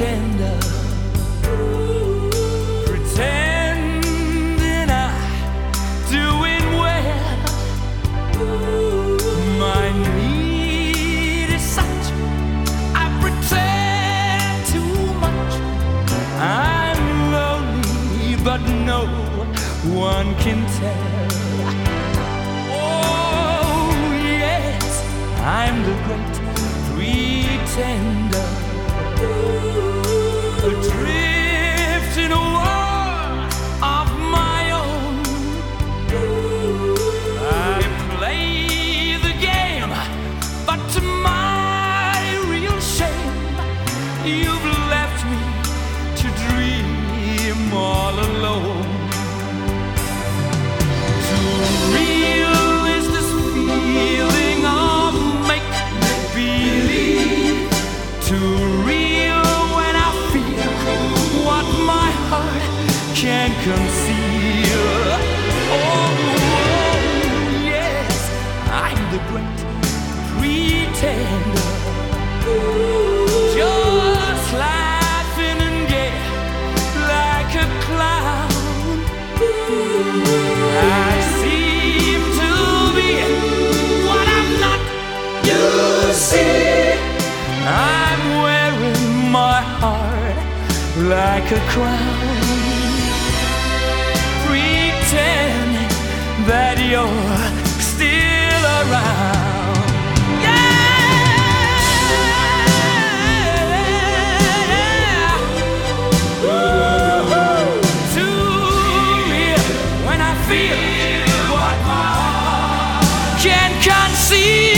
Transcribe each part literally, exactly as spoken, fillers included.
pretender, pretending I'm doing well. My need is such, I pretend too much. I'm lonely, but no one can tell. Oh yes, I'm the great pretender, adrift in a world of my own. I play the game, but to my real shame, you've left me to dream all alone. Too real is this feeling of make-believe, too real when I feel what my heart can't conceal. Oh, yes, I'm the great pretender, just laughing and gay like a clown. I seem to be what I'm not, you see. I'm wearing my heart like a crown, pretending that you're still around. Yeah, ooh, too real when I feel what my heart can't conceive.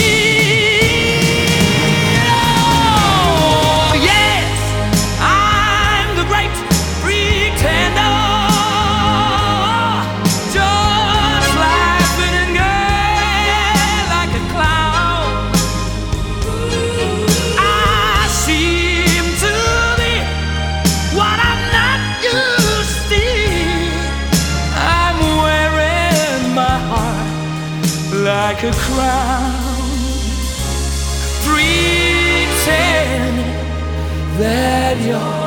Like a crown, pretending that you're